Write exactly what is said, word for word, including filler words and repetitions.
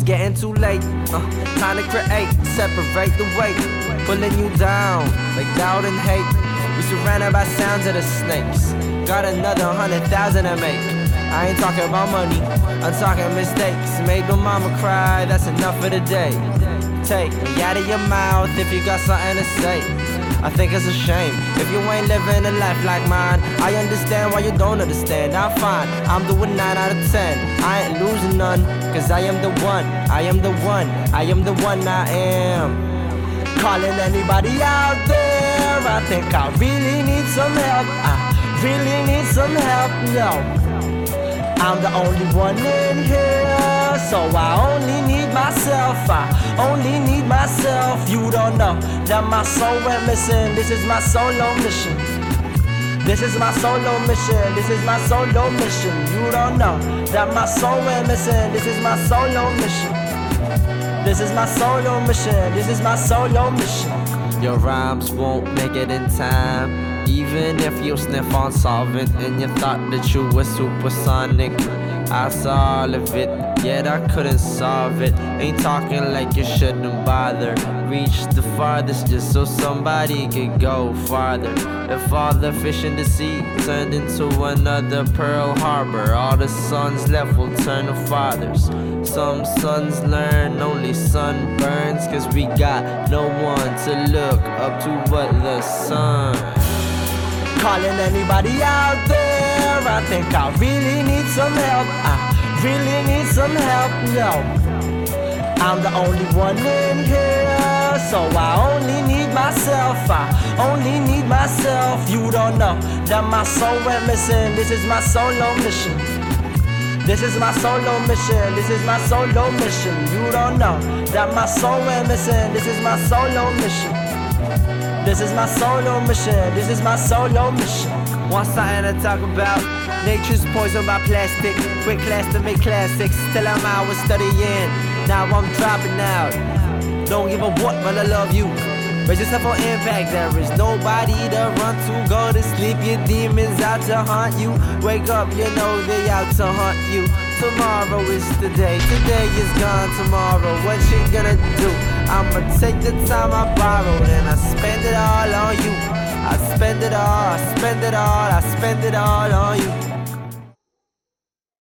getting too late. Uh, time to create, separate the weight, pulling you down like doubt and hate. We surrounded by sounds of the snakes. Got another hundred thousand to make. I ain't talking about money, I'm talking mistakes. Made my mama cry, that's enough for the day. Take me out of your mouth if you got something to say. I think it's a shame if you ain't living a life like mine. I understand why you don't understand, I'm fine. I'm doing nine out of ten, I ain't losing none. Cause I am the one, I am the one, I am the one I am. Calling anybody out there, I think I really need some help. I really need some help, no. I'm the only one in here, so I only need myself. I only need myself. You don't know that my soul went missing. This is my solo mission. This is my solo mission. This is my solo mission. You don't know that my soul went missing. This is my solo mission. This is my solo mission. This is my solo mission. Your rhymes won't make it in time. Even if you sniff on solvent and you thought that you were supersonic, I saw all of it, yet I couldn't solve it. Ain't talking like you shouldn't bother. Reach the farthest just so somebody could go farther. If all the fish in the sea turned into another Pearl Harbor, all the sons left will turn to fathers. Some sons learn, only sun burns, cause we got no one to look up to but the sun. Calling anybody out there, I think I really need some help. I really need some help, no. I'm the only one in here, so I only need myself. I only need myself. You don't know that my soul went missing. This is my solo mission. This is my solo mission. This is my solo mission. You don't know that my soul went missing. This is my solo mission. This is my solo mission, this is my solo mission. Want something to talk about? Nature's poisoned by plastic. Quit class to make classics. Till I'm out with studying. Now I'm dropping out. Don't give a what, but I love you. Raise yourself on impact. There is nobody to run to. Go to sleep, your demons out to haunt you. Wake up, you know they out to hunt you. Tomorrow is the day, today is gone tomorrow. What you gonna do? I'ma take the time I borrowed and I spend it all on you. I spend it all, I spend it all, I spend it all on you.